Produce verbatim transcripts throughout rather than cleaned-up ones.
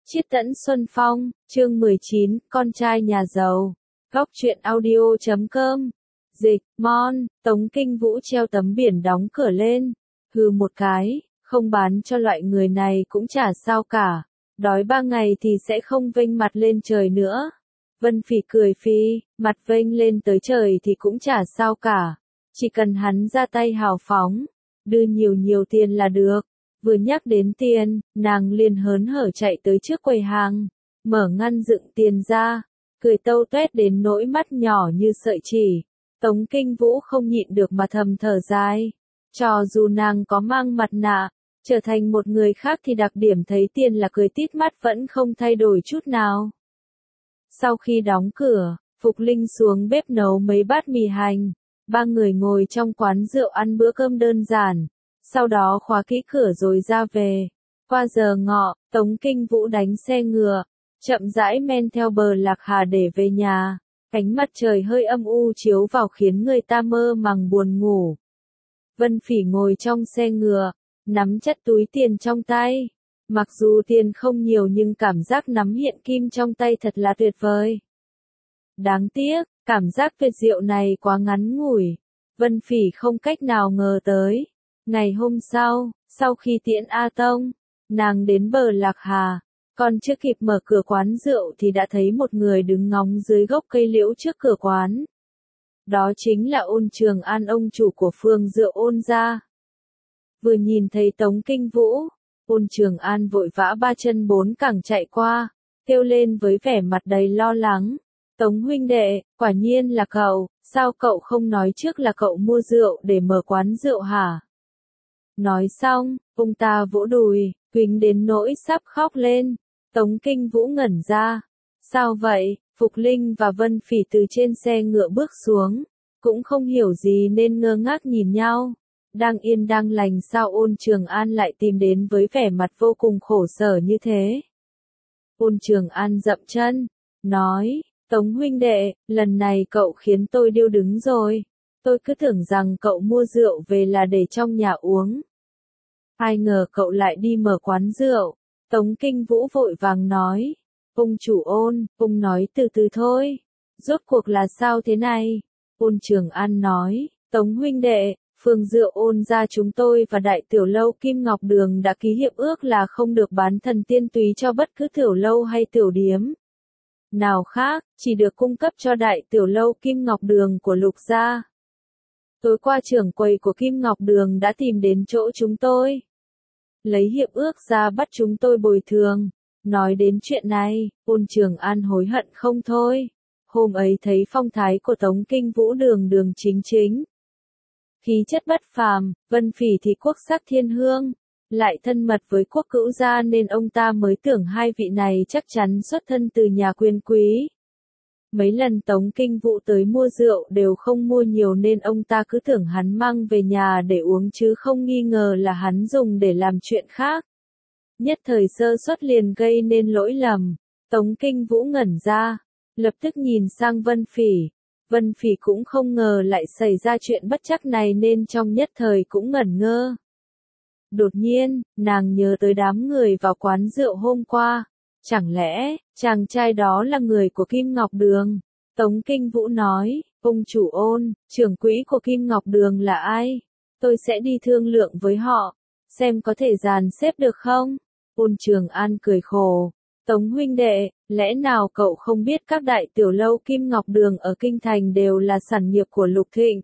Chiết Tẫn Xuân Phong, chương mười chín, con trai nhà giàu. Góc truyện audio chấm com. Dịch, Mon, Tống Kinh Vũ treo tấm biển đóng cửa lên. Hừ một cái, không bán cho loại người này cũng chả sao cả. Đói ba ngày thì sẽ không vênh mặt lên trời nữa. Vân Phỉ cười phi, mặt vênh lên tới trời thì cũng chả sao cả. Chỉ cần hắn ra tay hào phóng, đưa nhiều nhiều tiền là được. Vừa nhắc đến tiền, nàng liền hớn hở chạy tới trước quầy hàng, mở ngăn dựng tiền ra, cười tâu tuét đến nỗi mắt nhỏ như sợi chỉ. Tống Kinh Vũ không nhịn được mà thầm thở dài. Cho dù nàng có mang mặt nạ, trở thành một người khác thì đặc điểm thấy tiền là cười tít mắt vẫn không thay đổi chút nào. Sau khi đóng cửa, Phục Linh xuống bếp nấu mấy bát mì hành, ba người ngồi trong quán rượu ăn bữa cơm đơn giản. Sau đó khóa kỹ cửa rồi ra về. Qua giờ ngọ, Tống Kinh Vũ đánh xe ngựa, chậm rãi men theo bờ Lạc Hà để về nhà. Ánh mặt trời hơi âm u chiếu vào khiến người ta mơ màng buồn ngủ. Vân Phỉ ngồi trong xe ngựa, nắm chặt túi tiền trong tay. Mặc dù tiền không nhiều nhưng cảm giác nắm hiện kim trong tay thật là tuyệt vời. Đáng tiếc, cảm giác tuyệt diệu này quá ngắn ngủi. Vân Phỉ không cách nào ngờ tới. Ngày hôm sau, sau khi tiễn A Tông, nàng đến bờ Lạc Hà, còn chưa kịp mở cửa quán rượu thì đã thấy một người đứng ngóng dưới gốc cây liễu trước cửa quán. Đó chính là Ôn Trường An, ông chủ của phường rượu Ôn gia. Vừa nhìn thấy Tống Kinh Vũ, Ôn Trường An vội vã ba chân bốn cẳng chạy qua, kêu lên với vẻ mặt đầy lo lắng. Tống huynh đệ, quả nhiên là cậu, sao cậu không nói trước là cậu mua rượu để mở quán rượu hả? Nói xong, ông ta vỗ đùi, quỳnh đến nỗi sắp khóc lên. Tống Kinh Vũ ngẩn ra. Sao vậy? Phục Linh và Vân Phỉ từ trên xe ngựa bước xuống, cũng không hiểu gì nên ngơ ngác nhìn nhau. Đang yên đang lành sao Ôn Trường An lại tìm đến với vẻ mặt vô cùng khổ sở như thế? Ôn Trường An dậm chân, nói, Tống huynh đệ, lần này cậu khiến tôi điêu đứng rồi. Tôi cứ tưởng rằng cậu mua rượu về là để trong nhà uống. Ai ngờ cậu lại đi mở quán rượu. Tống Kinh Vũ vội vàng nói. Ông chủ Ôn, ông nói từ từ thôi. Rốt cuộc là sao thế này? Ôn Trường An nói, Tống huynh đệ, phường rượu Ôn gia chúng tôi và đại tiểu lâu Kim Ngọc Đường đã ký hiệp ước là không được bán thần tiên túy cho bất cứ tiểu lâu hay tiểu điếm nào khác, chỉ được cung cấp cho đại tiểu lâu Kim Ngọc Đường của Lục gia. Tối qua trưởng quầy của Kim Ngọc Đường đã tìm đến chỗ chúng tôi, lấy hiệp ước ra bắt chúng tôi bồi thường. Nói đến chuyện này, Ôn Trường An hối hận không thôi. Hôm ấy thấy phong thái của Tống Kinh Vũ đường đường chính chính, khí chất bất phàm. Vân Phỉ thì quốc sắc thiên hương, lại thân mật với quốc cữu gia nên ông ta mới tưởng hai vị này chắc chắn xuất thân từ nhà quyền quý. Mấy lần Tống Kinh Vũ tới mua rượu đều không mua nhiều nên ông ta cứ tưởng hắn mang về nhà để uống chứ không nghi ngờ là hắn dùng để làm chuyện khác. Nhất thời sơ suất liền gây nên lỗi lầm. Tống Kinh Vũ ngẩn ra, lập tức nhìn sang Vân Phỉ. Vân Phỉ cũng không ngờ lại xảy ra chuyện bất trắc này nên trong nhất thời cũng ngẩn ngơ. Đột nhiên, nàng nhớ tới đám người vào quán rượu hôm qua. Chẳng lẽ, chàng trai đó là người của Kim Ngọc Đường? Tống Kinh Vũ nói, ông chủ Ôn, trưởng quỹ của Kim Ngọc Đường là ai? Tôi sẽ đi thương lượng với họ, xem có thể dàn xếp được không? Ôn Trường An cười khổ, Tống huynh đệ, lẽ nào cậu không biết các đại tiểu lâu Kim Ngọc Đường ở Kinh Thành đều là sản nghiệp của Lục Thịnh,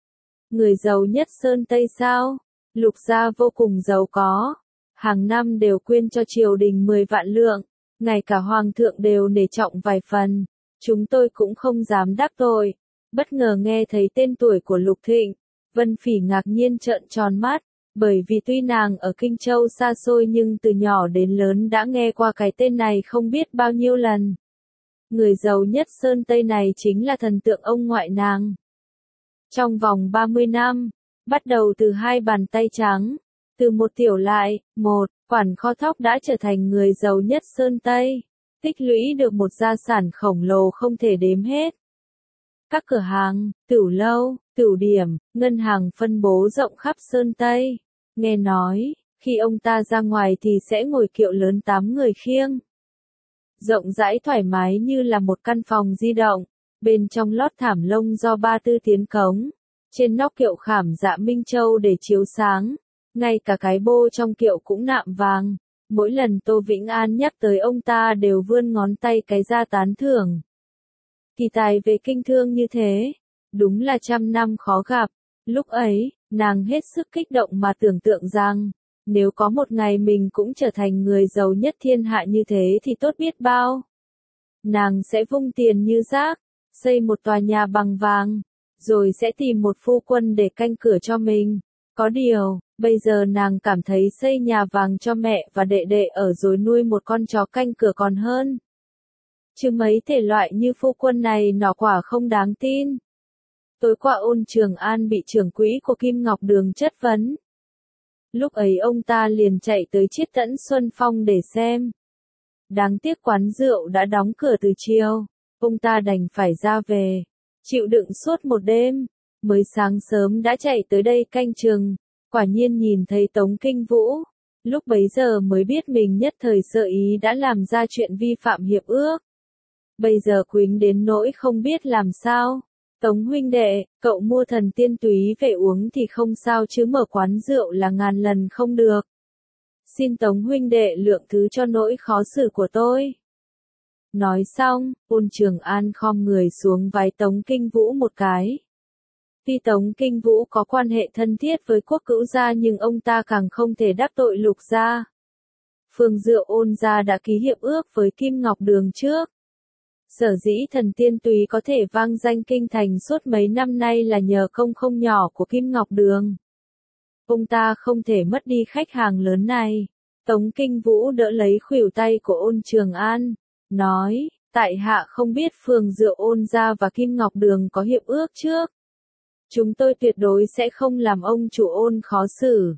người giàu nhất Sơn Tây sao? Lục gia vô cùng giàu có, hàng năm đều quyên cho triều đình mười vạn lượng. Ngay cả hoàng thượng đều nể trọng vài phần, chúng tôi cũng không dám đắc tội. Bất ngờ nghe thấy tên tuổi của Lục Thịnh, Vân Phỉ ngạc nhiên trợn tròn mắt, bởi vì tuy nàng ở Kinh Châu xa xôi nhưng từ nhỏ đến lớn đã nghe qua cái tên này không biết bao nhiêu lần. Người giàu nhất Sơn Tây này chính là thần tượng ông ngoại nàng. Trong vòng ba mươi năm, bắt đầu từ hai bàn tay trắng, từ một tiểu lại, một quản kho thóc đã trở thành người giàu nhất Sơn Tây, tích lũy được một gia sản khổng lồ không thể đếm hết. Các cửa hàng, tửu lâu, tửu điểm, ngân hàng phân bố rộng khắp Sơn Tây. Nghe nói, khi ông ta ra ngoài thì sẽ ngồi kiệu lớn tám người khiêng. rộng rãi thoải mái như là một căn phòng di động, bên trong lót thảm lông do ba tư tiến cống, trên nóc kiệu khảm dạ minh châu để chiếu sáng, ngay cả cái bô trong kiệu cũng nạm vàng. Mỗi lần Tô Vĩnh An nhắc tới ông ta đều vươn ngón tay cái ra tán thưởng. Kỳ tài về kinh thương như thế, đúng là trăm năm khó gặp. Lúc ấy, nàng hết sức kích động mà tưởng tượng rằng, nếu có một ngày mình cũng trở thành người giàu nhất thiên hạ như thế thì tốt biết bao. Nàng sẽ vung tiền như rác, xây một tòa nhà bằng vàng, rồi sẽ tìm một phu quân để canh cửa cho mình. Có điều, bây giờ nàng cảm thấy xây nhà vàng cho mẹ và đệ đệ ở rồi nuôi một con chó canh cửa còn hơn. Chứ mấy thể loại như phu quân này nọ quả không đáng tin. Tối qua Ôn Trường An bị trưởng quỹ của Kim Ngọc Đường chất vấn. Lúc ấy ông ta liền chạy tới Chiết Tẫn Xuân Phong để xem. Đáng tiếc quán rượu đã đóng cửa từ chiều, ông ta đành phải ra về, chịu đựng suốt một đêm, mới sáng sớm đã chạy tới đây canh chừng, quả nhiên nhìn thấy Tống Kinh Vũ, lúc bấy giờ mới biết mình nhất thời sơ ý đã làm ra chuyện vi phạm hiệp ước. Bây giờ quýnh đến nỗi không biết làm sao. Tống huynh đệ, cậu mua thần tiên túy về uống thì không sao chứ mở quán rượu là ngàn lần không được. Xin Tống huynh đệ lượng thứ cho nỗi khó xử của tôi. Nói xong, Ôn Trường An khom người xuống vái Tống Kinh Vũ một cái. Tuy Tống Kinh Vũ có quan hệ thân thiết với Quốc Cữu gia nhưng ông ta càng không thể đắc tội Lục gia. Phương Diệu Ôn gia đã ký hiệp ước với Kim Ngọc Đường trước. Sở dĩ thần tiên túy có thể vang danh kinh thành suốt mấy năm nay là nhờ công không nhỏ của Kim Ngọc Đường. Ông ta không thể mất đi khách hàng lớn này. Tống Kinh Vũ đỡ lấy khuỷu tay của Ôn Trường An, nói, tại hạ không biết Phường Diệu Ôn gia và Kim Ngọc Đường có hiệp ước trước. Chúng tôi tuyệt đối sẽ không làm ông chủ Ôn khó xử.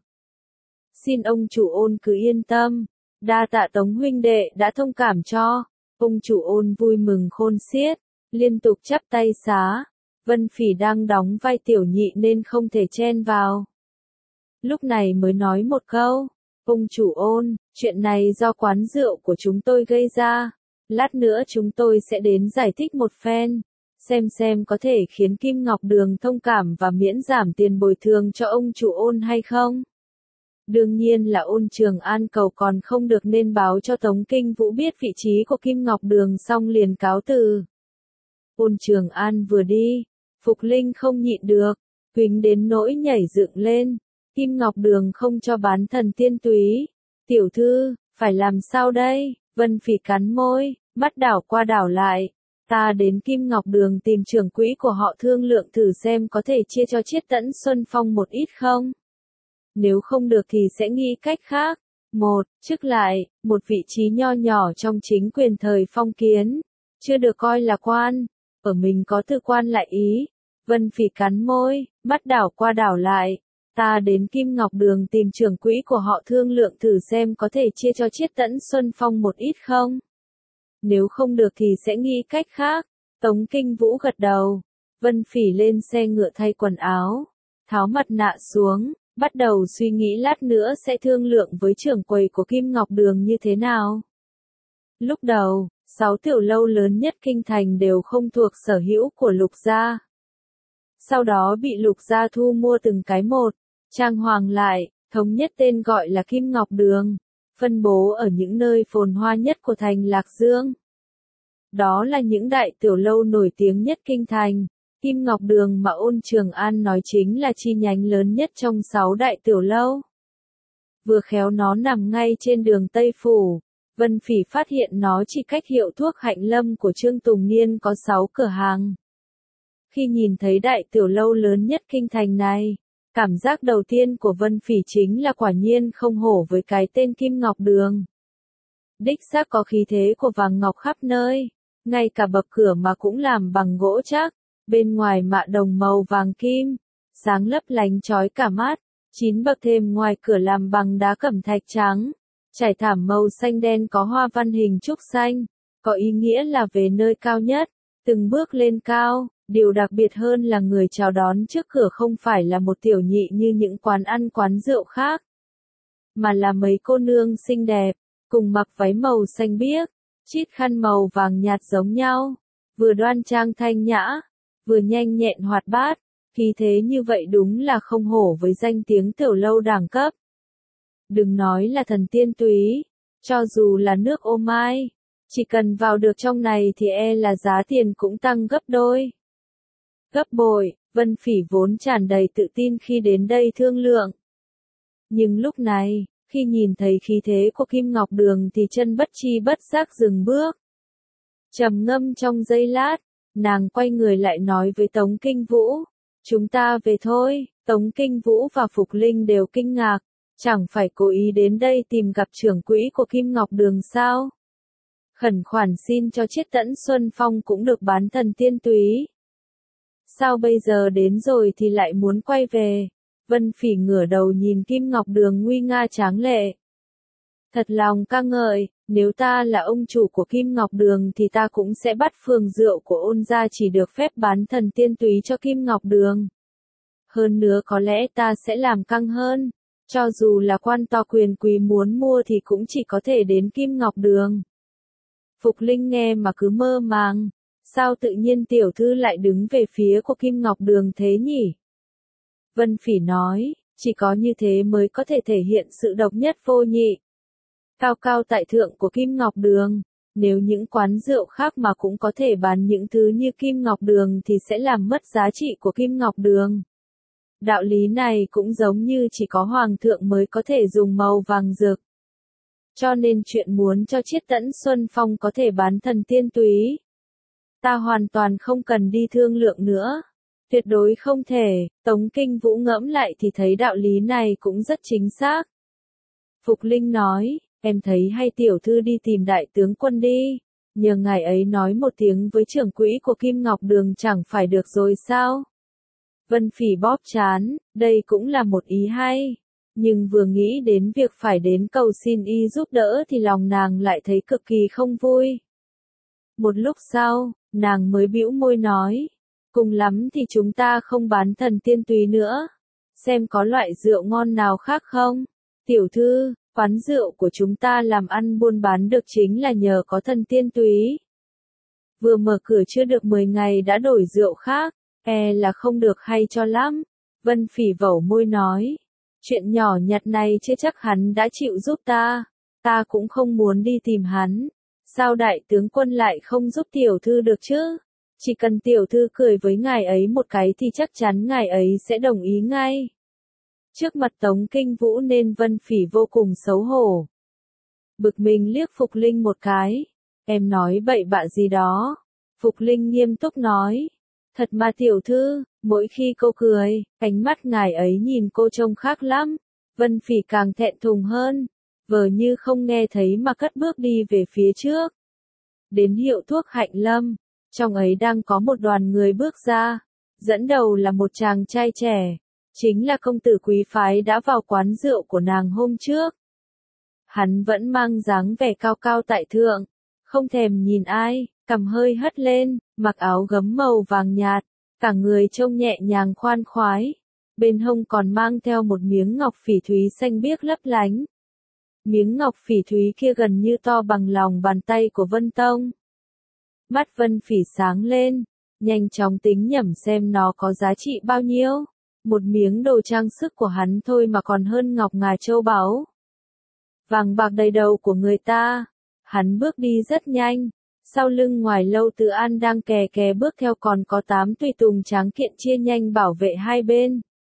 Xin ông chủ Ôn cứ yên tâm, đa tạ Tống huynh đệ đã thông cảm cho. Ông chủ Ôn vui mừng khôn xiết, liên tục chắp tay xá. Vân Phỉ đang đóng vai tiểu nhị nên không thể chen vào. Lúc này mới nói một câu, ông chủ Ôn, chuyện này do quán rượu của chúng tôi gây ra. Lát nữa chúng tôi sẽ đến giải thích một phen, xem xem có thể khiến Kim Ngọc Đường thông cảm và miễn giảm tiền bồi thường cho ông chủ Ôn hay không. Đương nhiên là Ôn Trường An cầu còn không được nên báo cho Tống Kinh Vũ biết vị trí của Kim Ngọc Đường xong liền cáo từ. Ôn Trường An vừa đi, Phục Linh không nhịn được, quýnh đến nỗi nhảy dựng lên. Kim Ngọc Đường không cho bán thần tiên túy. Tiểu thư, phải làm sao đây? Vân Phỉ cắn môi, mắt đảo qua đảo lại. Ta đến Kim Ngọc Đường tìm trưởng quỹ của họ thương lượng thử xem có thể chia cho Chiết Tẫn Xuân Phong một ít không? Nếu không được thì sẽ nghĩ cách khác. Một, trước lại, một vị trí nho nhỏ trong chính quyền thời phong kiến, chưa được coi là quan, ở mình có tư quan lại ý. Vân Phỉ cắn môi, mắt đảo qua đảo lại. Ta đến Kim Ngọc Đường tìm trưởng quỹ của họ thương lượng thử xem có thể chia cho Chiết Tẫn Xuân Phong một ít không? Nếu không được thì sẽ nghĩ cách khác. Tống Kinh Vũ gật đầu. Vân Phỉ lên xe ngựa thay quần áo, tháo mặt nạ xuống, bắt đầu suy nghĩ lát nữa sẽ thương lượng với trưởng quầy của Kim Ngọc Đường như thế nào. Lúc đầu, sáu tiểu lâu lớn nhất kinh thành đều không thuộc sở hữu của Lục gia. Sau đó bị Lục gia thu mua từng cái một, trang hoàng lại, thống nhất tên gọi là Kim Ngọc Đường, phân bố ở những nơi phồn hoa nhất của thành Lạc Dương. Đó là những đại tiểu lâu nổi tiếng nhất kinh thành. Kim Ngọc Đường mà Ôn Trường An nói chính là chi nhánh lớn nhất trong sáu đại tiểu lâu. Vừa khéo nó nằm ngay trên đường Tây Phủ. Vân Phỉ phát hiện nó chỉ cách hiệu thuốc Hạnh Lâm của Trương Tùng Niên có sáu cửa hàng. Khi nhìn thấy đại tiểu lâu lớn nhất kinh thành này, cảm giác đầu tiên của Vân Phỉ chính là quả nhiên không hổ với cái tên Kim Ngọc Đường. Đích xác có khí thế của vàng ngọc khắp nơi, ngay cả bậc cửa mà cũng làm bằng gỗ chắc, bên ngoài mạ đồng màu vàng kim, sáng lấp lánh chói cả mắt, chín bậc thềm ngoài cửa làm bằng đá cẩm thạch trắng, trải thảm màu xanh đen có hoa văn hình trúc xanh, có ý nghĩa là về nơi cao nhất, từng bước lên cao. Điều đặc biệt hơn là người chào đón trước cửa không phải là một tiểu nhị như những quán ăn quán rượu khác, mà là mấy cô nương xinh đẹp, cùng mặc váy màu xanh biếc, chít khăn màu vàng nhạt giống nhau, vừa đoan trang thanh nhã, vừa nhanh nhẹn hoạt bát, khí thế như vậy đúng là không hổ với danh tiếng tiểu lâu đẳng cấp. Đừng nói là thần tiên túy, cho dù là nước ô mai, chỉ cần vào được trong này thì e là giá tiền cũng tăng gấp đôi. Gấp bội, Vân Phỉ vốn tràn đầy tự tin khi đến đây thương lượng. Nhưng lúc này, khi nhìn thấy khí thế của Kim Ngọc Đường thì chân bất chi bất giác dừng bước. Trầm ngâm trong giây lát, nàng quay người lại nói với Tống Kinh Vũ, chúng ta về thôi. Tống Kinh Vũ và Phục Linh đều kinh ngạc, chẳng phải cố ý đến đây tìm gặp trưởng quỹ của Kim Ngọc Đường sao? Khẩn khoản xin cho Chiết Tẫn Xuân Phong cũng được bán thần tiên túy. Sao bây giờ đến rồi thì lại muốn quay về? Vân Phỉ ngửa đầu nhìn Kim Ngọc Đường nguy nga tráng lệ. Thật lòng ca ngợi, nếu ta là ông chủ của Kim Ngọc Đường thì ta cũng sẽ bắt phường rượu của Ôn gia chỉ được phép bán thần tiên túy cho Kim Ngọc Đường. Hơn nữa có lẽ ta sẽ làm căng hơn, cho dù là quan to quyền quý muốn mua thì cũng chỉ có thể đến Kim Ngọc Đường. Phục Linh nghe mà cứ mơ màng, sao tự nhiên tiểu thư lại đứng về phía của Kim Ngọc Đường thế nhỉ? Vân Phỉ nói, chỉ có như thế mới có thể thể hiện sự độc nhất vô nhị. Cao cao tại thượng của Kim Ngọc Đường, nếu những quán rượu khác mà cũng có thể bán những thứ như Kim Ngọc Đường thì sẽ làm mất giá trị của Kim Ngọc Đường. Đạo lý này cũng giống như chỉ có Hoàng thượng mới có thể dùng màu vàng rực. Cho nên chuyện muốn cho Chiết Tẫn Xuân Phong có thể bán thần tiên túy, ta hoàn toàn không cần đi thương lượng nữa. Tuyệt đối không thể. Tống Kinh Vũ ngẫm lại thì thấy đạo lý này cũng rất chính xác. Phục Linh nói, em thấy hay tiểu thư đi tìm đại tướng quân đi, nhờ ngài ấy nói một tiếng với trưởng quỹ của Kim Ngọc Đường chẳng phải được rồi sao? Vân Phỉ bóp trán, đây cũng là một ý hay, nhưng vừa nghĩ đến việc phải đến cầu xin y giúp đỡ thì lòng nàng lại thấy cực kỳ không vui. Một lúc sau, nàng mới bĩu môi nói, cùng lắm thì chúng ta không bán thần tiên túy nữa, xem có loại rượu ngon nào khác không? Tiểu thư, quán rượu của chúng ta làm ăn buôn bán được chính là nhờ có thần tiên túy. Vừa mở cửa chưa được mười ngày đã đổi rượu khác, e là không được hay cho lắm. Vân Phỉ vẩu môi nói, chuyện nhỏ nhặt này chưa chắc hắn đã chịu giúp ta, ta cũng không muốn đi tìm hắn. Sao đại tướng quân lại không giúp tiểu thư được chứ? Chỉ cần tiểu thư cười với ngài ấy một cái thì chắc chắn ngài ấy sẽ đồng ý ngay. Trước mặt Tống Kinh Vũ nên Vân Phỉ vô cùng xấu hổ. Bực mình liếc Phục Linh một cái. Em nói bậy bạ gì đó? Phục Linh nghiêm túc nói. Thật mà tiểu thư, mỗi khi cô cười, ánh mắt ngài ấy nhìn cô trông khác lắm. Vân Phỉ càng thẹn thùng hơn, vờ như không nghe thấy mà cất bước đi về phía trước. Đến hiệu thuốc Hạnh Lâm, trong ấy đang có một đoàn người bước ra, dẫn đầu là một chàng trai trẻ, chính là công tử quý phái đã vào quán rượu của nàng hôm trước. Hắn vẫn mang dáng vẻ cao cao tại thượng, không thèm nhìn ai, cằm hơi hất lên, mặc áo gấm màu vàng nhạt, cả người trông nhẹ nhàng khoan khoái, bên hông còn mang theo một miếng ngọc phỉ thúy xanh biếc lấp lánh. Miếng ngọc phỉ thúy kia gần như to bằng lòng bàn tay của Vân Tông. Mắt Vân Phỉ sáng lên, nhanh chóng tính nhẩm xem nó có giá trị bao nhiêu. Một miếng đồ trang sức của hắn thôi mà còn hơn ngọc ngà châu báu. Vàng bạc đầy đầu của người ta. Hắn bước đi rất nhanh. Sau lưng ngoài Lâu Tự An đang kè kè bước theo còn có tám tùy tùng tráng kiện chia nhanh bảo vệ hai bên.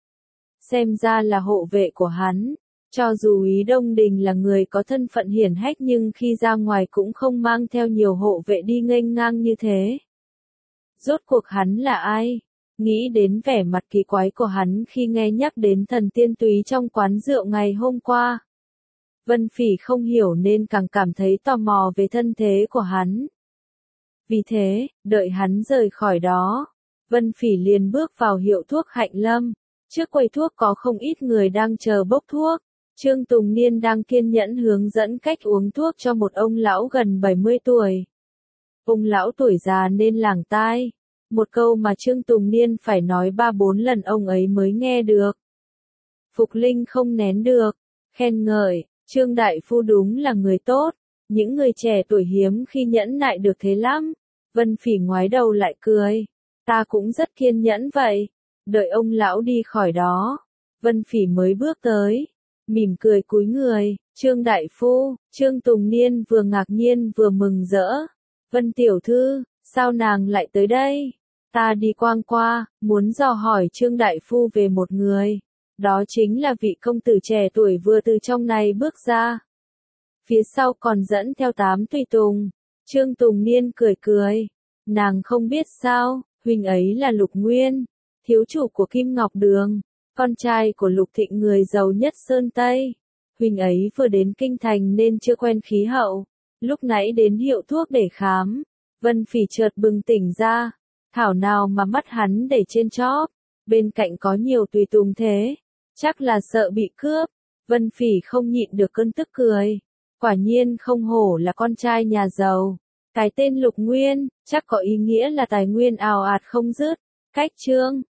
Xem ra là hộ vệ của hắn. Cho dù Úy Đông Đình là người có thân phận hiển hách nhưng khi ra ngoài cũng không mang theo nhiều hộ vệ đi nghênh ngang như thế. Rốt cuộc hắn là ai? Nghĩ đến vẻ mặt kỳ quái của hắn khi nghe nhắc đến thần tiên túy trong quán rượu ngày hôm qua. Vân Phỉ không hiểu nên càng cảm thấy tò mò về thân thế của hắn. Vì thế, đợi hắn rời khỏi đó, Vân Phỉ liền bước vào hiệu thuốc Hạnh Lâm. Trước quầy thuốc có không ít người đang chờ bốc thuốc. Trương Tùng Niên đang kiên nhẫn hướng dẫn cách uống thuốc cho một ông lão gần bảy mươi tuổi. Ông lão tuổi già nên lảng tai. Một câu mà Trương Tùng Niên phải nói ba bốn lần ông ấy mới nghe được. Phục Linh không nén được, khen ngợi, Trương Đại Phu đúng là người tốt. Những người trẻ tuổi hiếm khi nhẫn nại được thế lắm. Vân Phỉ ngoái đầu lại cười. Ta cũng rất kiên nhẫn vậy. Đợi ông lão đi khỏi đó. Vân Phỉ mới bước tới. Mỉm cười cúi người. Trương đại phu, Trương Tùng Niên vừa ngạc nhiên vừa mừng rỡ. Vân tiểu thư, sao nàng lại tới đây? Ta đi quang qua, muốn dò hỏi Trương đại phu về một người. Đó chính là vị công tử trẻ tuổi vừa từ trong này bước ra. Phía sau còn dẫn theo tám tùy tùng. Trương Tùng Niên cười cười. Nàng không biết sao, huynh ấy là Lục Nguyên, thiếu chủ của Kim Ngọc Đường, con trai của Lục Thịnh người giàu nhất Sơn Tây. Huynh ấy vừa đến kinh thành nên chưa quen khí hậu, lúc nãy đến hiệu thuốc để khám. Vân Phỉ chợt bừng tỉnh ra, thảo nào mà mắt hắn để trên chóp, bên cạnh có nhiều tùy tùng thế, chắc là sợ bị cướp. Vân Phỉ không nhịn được cơn tức cười, quả nhiên không hổ là con trai nhà giàu. Cái tên Lục Nguyên, chắc có ý nghĩa là tài nguyên ào ạt không dứt. Cách Trương